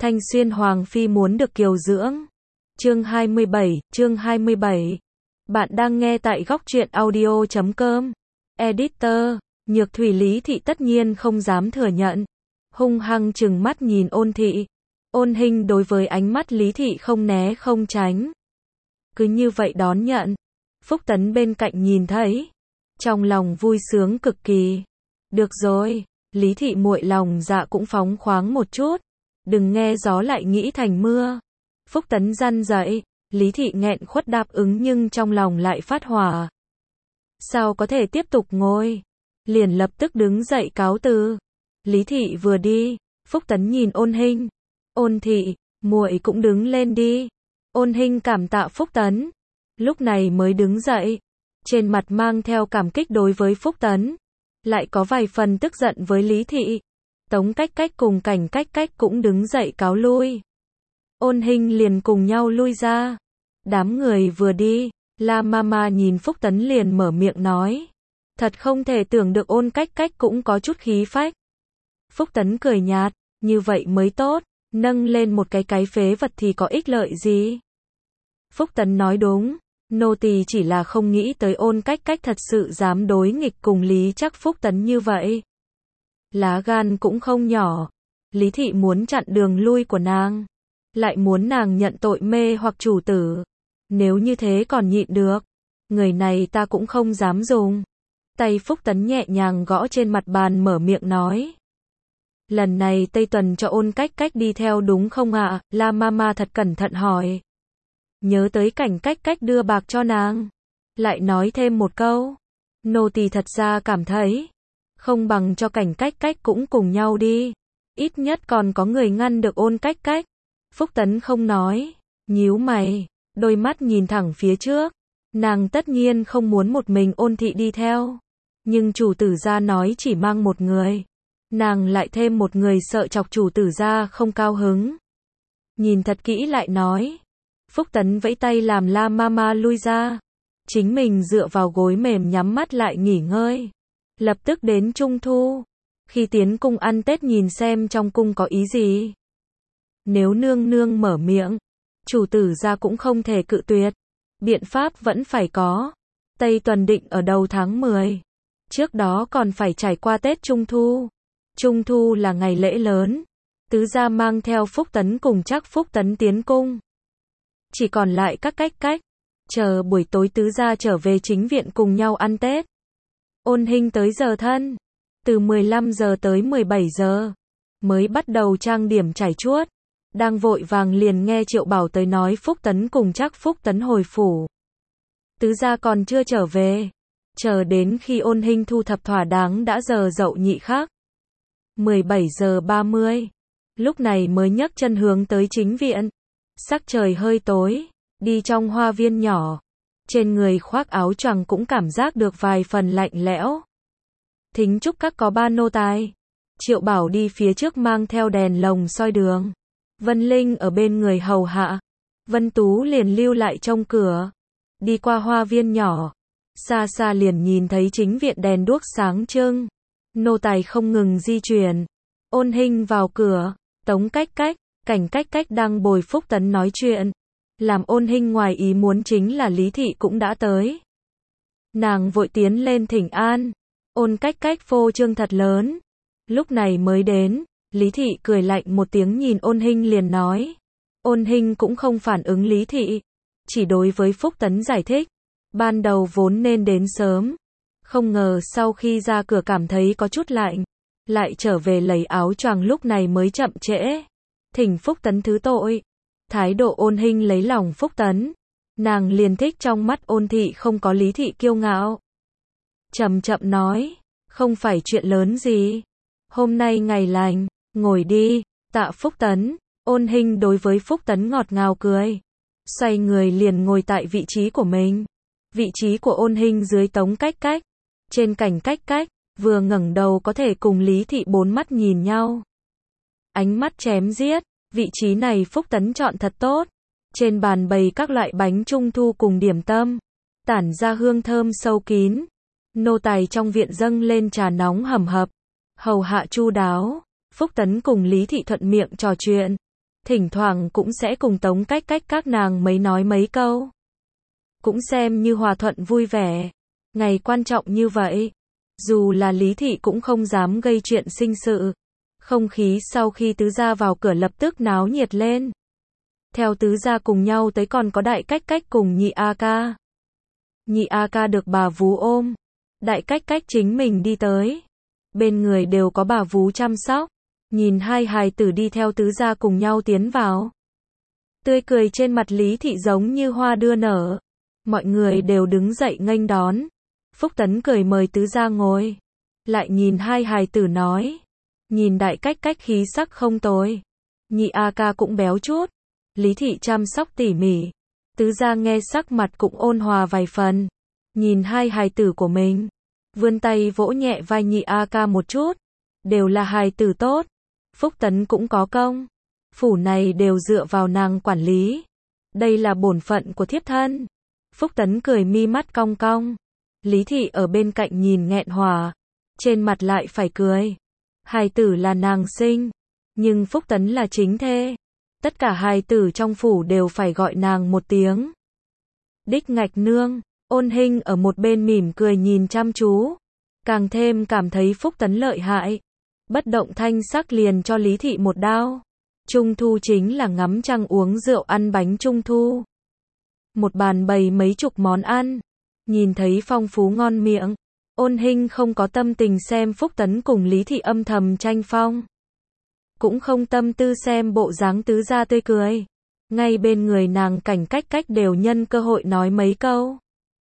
Thanh Xuyên Hoàng Phi muốn được kiều dưỡng. Chương 27. Bạn đang nghe tại góc truyện audio.com. Editor, Nhược Thủy Lý Thị tất nhiên không dám thừa nhận. Hung hăng trừng mắt nhìn Ôn Thị. Ôn Hinh đối với ánh mắt Lý Thị không né không tránh. Cứ như vậy đón nhận. Phúc Tấn bên cạnh nhìn thấy. Trong lòng vui sướng cực kỳ. Được rồi, Lý Thị muội lòng dạ cũng phóng khoáng một chút. Đừng nghe gió lại nghĩ thành mưa. Phúc Tấn răn dậy, Lý Thị nghẹn khuất đáp ứng nhưng trong lòng lại phát hỏa. Sao có thể tiếp tục ngồi? Liền lập tức đứng dậy cáo từ. Lý Thị vừa đi, Phúc Tấn nhìn Ôn Hinh. Ôn Thị, muội cũng đứng lên đi. Ôn Hinh cảm tạ Phúc Tấn. Lúc này mới đứng dậy. Trên mặt mang theo cảm kích đối với Phúc Tấn. Lại có vài phần tức giận với Lý Thị. Tống Cách Cách cùng Cảnh Cách Cách cũng đứng dậy cáo lui. Ôn Hinh liền cùng nhau lui ra. Đám người vừa đi, La Mama nhìn Phúc Tấn liền mở miệng nói. Thật không thể tưởng được Ôn Cách Cách cũng có chút khí phách. Phúc Tấn cười nhạt, như vậy mới tốt, nâng lên một cái phế vật thì có ích lợi gì. Phúc Tấn nói đúng, nô tỳ chỉ là không nghĩ tới Ôn Cách Cách thật sự dám đối nghịch cùng Lý Trác Phúc Tấn như vậy. Lá gan cũng không nhỏ. Lý Thị muốn chặn đường lui của nàng, lại muốn nàng nhận tội mê hoặc chủ tử. Nếu như thế còn nhịn được, người này ta cũng không dám dùng. Tay Phúc Tấn nhẹ nhàng gõ trên mặt bàn mở miệng nói. Lần này Tây Tuần cho Ôn Cách Cách đi theo đúng không ạ? La Mama thật cẩn thận hỏi. Nhớ tới Cảnh Cách Cách đưa bạc cho nàng. Lại nói thêm một câu. Nô tỳ thật ra cảm thấy không bằng cho Cảnh Cách Cách cũng cùng nhau đi. Ít nhất còn có người ngăn được Ôn Cách Cách. Phúc Tấn không nói, nhíu mày, đôi mắt nhìn thẳng phía trước. Nàng tất nhiên không muốn một mình Ôn Thị đi theo. Nhưng chủ tử gia nói chỉ mang một người. Nàng lại thêm một người sợ chọc chủ tử gia không cao hứng. Nhìn thật kỹ lại nói. Phúc Tấn vẫy tay làm La Mama lui ra. Chính mình dựa vào gối mềm nhắm mắt lại nghỉ ngơi. Lập tức đến Trung Thu. Khi tiến cung ăn Tết nhìn xem trong cung có ý gì. Nếu nương nương mở miệng, chủ tử gia cũng không thể cự tuyệt. Biện pháp vẫn phải có. Tây Tuần định ở đầu tháng 10. Trước đó còn phải trải qua Tết Trung Thu. Trung Thu là ngày lễ lớn. Tứ gia mang theo Phúc Tấn cùng Trác Phúc Tấn tiến cung. Chỉ còn lại các Cách Cách. Chờ buổi tối tứ gia trở về chính viện cùng nhau ăn Tết. Ôn Hinh tới giờ thân. Từ 15 giờ tới 17 giờ. Mới bắt đầu trang điểm trải chuốt. Đang vội vàng liền nghe Triệu Bảo tới nói Phúc Tấn cùng Trác Phúc Tấn hồi phủ. Tứ gia còn chưa trở về. Chờ đến khi Ôn Hinh thu thập thỏa đáng đã giờ dậu nhị khắc. 17 giờ 30. Lúc này mới nhấc chân hướng tới chính viện. Sắc trời hơi tối. Đi trong hoa viên nhỏ. Trên người khoác áo choàng cũng cảm giác được vài phần lạnh lẽo. Thính chúc các có ba nô tài. Triệu Bảo đi phía trước mang theo đèn lồng soi đường. Vân Linh ở bên người hầu hạ. Vân Tú liền lưu lại trong cửa. Đi qua hoa viên nhỏ. Xa xa liền nhìn thấy chính viện đèn đuốc sáng trưng. Nô tài không ngừng di chuyển. Ôn Hinh vào cửa. Tống Cách Cách, Cảnh Cách Cách đang bồi Phúc Tấn nói chuyện. Làm Ôn Hinh ngoài ý muốn chính là Lý Thị cũng đã tới. Nàng vội tiến lên thỉnh an. Ôn Cách Cách phô trương thật lớn. Lúc này mới đến. Lý Thị cười lạnh một tiếng nhìn Ôn Hinh liền nói. Ôn Hinh cũng không phản ứng Lý Thị. Chỉ đối với Phúc Tấn giải thích. Ban đầu vốn nên đến sớm. Không ngờ sau khi ra cửa cảm thấy có chút lạnh. Lại trở về lấy áo choàng lúc này mới chậm trễ. Thỉnh Phúc Tấn thứ tội. Thái độ Ôn Hinh lấy lòng Phúc Tấn. Nàng liền thích trong mắt Ôn Thị không có Lý Thị kiêu ngạo. Chậm chậm nói. Không phải chuyện lớn gì. Hôm nay ngày lành. Ngồi đi, tạ Phúc Tấn. Ôn Hinh đối với Phúc Tấn ngọt ngào cười. Xoay người liền ngồi tại vị trí của mình. Vị trí của Ôn Hinh dưới Tống Cách Cách. Trên Cảnh Cách Cách, vừa ngẩng đầu có thể cùng Lý Thị bốn mắt nhìn nhau. Ánh mắt chém giết, vị trí này Phúc Tấn chọn thật tốt. Trên bàn bày các loại bánh trung thu cùng điểm tâm. Tản ra hương thơm sâu kín. Nô tài trong viện dâng lên trà nóng hầm hập. Hầu hạ chu đáo. Phúc Tấn cùng Lý Thị thuận miệng trò chuyện. thỉnh thoảng cũng sẽ cùng Tống Cách Cách các nàng mấy nói mấy câu. Cũng xem như hòa thuận vui vẻ. Ngày quan trọng như vậy, dù là Lý Thị cũng không dám gây chuyện sinh sự. Không khí sau khi tứ gia vào cửa lập tức náo nhiệt lên. Theo tứ gia cùng nhau tới còn có Đại Cách Cách cùng Nhị A Ca. Nhị A Ca được bà vú ôm, Đại Cách Cách chính mình đi tới. Bên người đều có bà vú chăm sóc. Nhìn hai hài tử đi theo tứ gia cùng nhau tiến vào. Tươi cười trên mặt Lý Thị giống như hoa đưa nở. Mọi người đều đứng dậy nghênh đón. Phúc Tấn cười mời tứ gia ngồi. Lại nhìn hai hài tử nói. Nhìn Đại Cách Cách khí sắc không tồi. Nhị A Ca cũng béo chút. Lý Thị chăm sóc tỉ mỉ. Tứ gia nghe sắc mặt cũng ôn hòa vài phần. Nhìn hai hài tử của mình. Vươn tay vỗ nhẹ vai Nhị A Ca một chút. Đều là hài tử tốt. Phúc Tấn cũng có công. Phủ này đều dựa vào nàng quản lý. Đây là bổn phận của thiếp thân. Phúc Tấn cười mi mắt cong cong. Lý Thị ở bên cạnh nhìn nghẹn hòa. Trên mặt lại phải cười. Hài tử là nàng sinh. Nhưng Phúc Tấn là chính thê. Tất cả hài tử trong phủ đều phải gọi nàng một tiếng. Đích Ngạch nương. Ôn Hinh ở một bên mỉm cười nhìn chăm chú. Càng thêm cảm thấy Phúc Tấn lợi hại. Bất động thanh sắc liền cho Lý Thị một đao. Trung thu chính là ngắm trăng uống rượu ăn bánh trung thu. Một bàn bày mấy chục món ăn. Nhìn thấy phong phú ngon miệng. Ôn Hinh không có tâm tình xem Phúc Tấn cùng Lý Thị âm thầm tranh phong. Cũng không tâm tư xem bộ dáng tứ gia tươi cười. Ngay bên người nàng Cảnh Cách Cách đều nhân cơ hội nói mấy câu.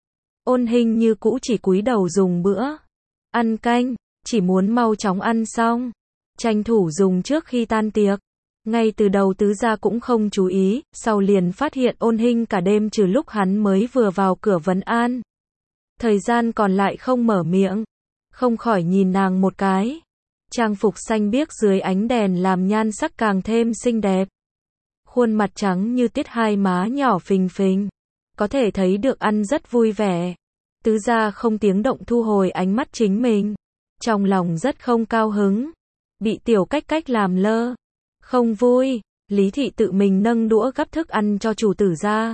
Ôn Hinh như cũ chỉ cúi đầu dùng bữa. Ăn canh, chỉ muốn mau chóng ăn xong. Tranh thủ dùng trước khi tan tiệc. Ngay từ đầu tứ gia cũng không chú ý, sau liền phát hiện Ôn Hinh cả đêm trừ lúc hắn mới vừa vào cửa vấn an. Thời gian còn lại không mở miệng. Không khỏi nhìn nàng một cái. Trang phục xanh biếc dưới ánh đèn làm nhan sắc càng thêm xinh đẹp. Khuôn mặt trắng như tiết, hai má nhỏ phình phình. Có thể thấy được ăn rất vui vẻ. Tứ gia không tiếng động thu hồi ánh mắt chính mình. Trong lòng rất không cao hứng. Bị Tiểu Cách Cách làm lơ. Không vui. Lý Thị tự mình nâng đũa gắp thức ăn cho chủ tử gia.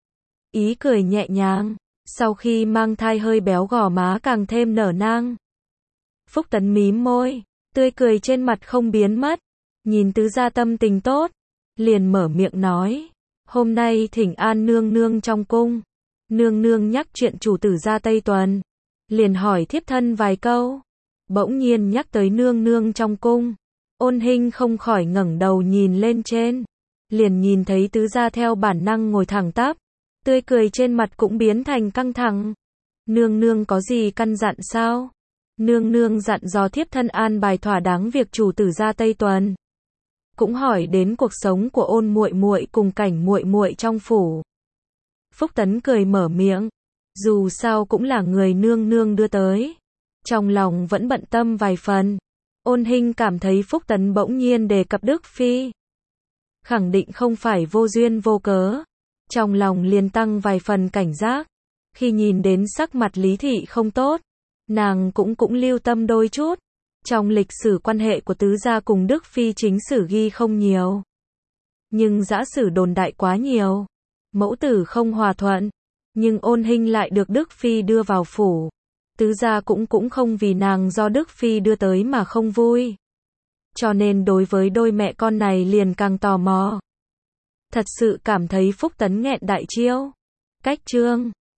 Ý cười nhẹ nhàng. Sau khi mang thai hơi béo gò má càng thêm nở nang. Phúc Tấn mím môi. Tươi cười trên mặt không biến mất. Nhìn tứ gia tâm tình tốt. Liền mở miệng nói. Hôm nay thỉnh an nương nương trong cung. Nương nương nhắc chuyện chủ tử gia Tây Tuần. Liền hỏi thiếp thân vài câu. Bỗng nhiên nhắc tới nương nương trong cung. Ôn Hinh không khỏi ngẩng đầu nhìn lên trên. Liền nhìn thấy tứ gia theo bản năng ngồi thẳng tắp. Tươi cười trên mặt cũng biến thành căng thẳng. Nương nương có gì căn dặn sao? Nương nương dặn dò thiếp thân an bài thỏa đáng việc chủ tử gia Tây Tuần. Cũng hỏi đến cuộc sống của Ôn muội muội cùng Cảnh muội muội trong phủ. Phúc Tấn cười mở miệng. Dù sao cũng là người nương nương đưa tới. Trong lòng vẫn bận tâm vài phần. Ôn Hinh cảm thấy Phúc Tấn bỗng nhiên đề cập Đức Phi. Khẳng định không phải vô duyên vô cớ. Trong lòng liền tăng vài phần cảnh giác. Khi nhìn đến sắc mặt Lý Thị không tốt. Nàng cũng lưu tâm đôi chút. Trong lịch sử quan hệ của tứ gia cùng Đức Phi chính sử ghi không nhiều. Nhưng dã sử đồn đại quá nhiều. Mẫu tử không hòa thuận. Nhưng Ôn Hinh lại được Đức Phi đưa vào phủ. Tứ gia cũng không vì nàng do Đức Phi đưa tới mà không vui. Cho nên đối với đôi mẹ con này liền càng tò mò. Thật sự cảm thấy Phúc Tấn nghẹn đại chiêu. Cách chương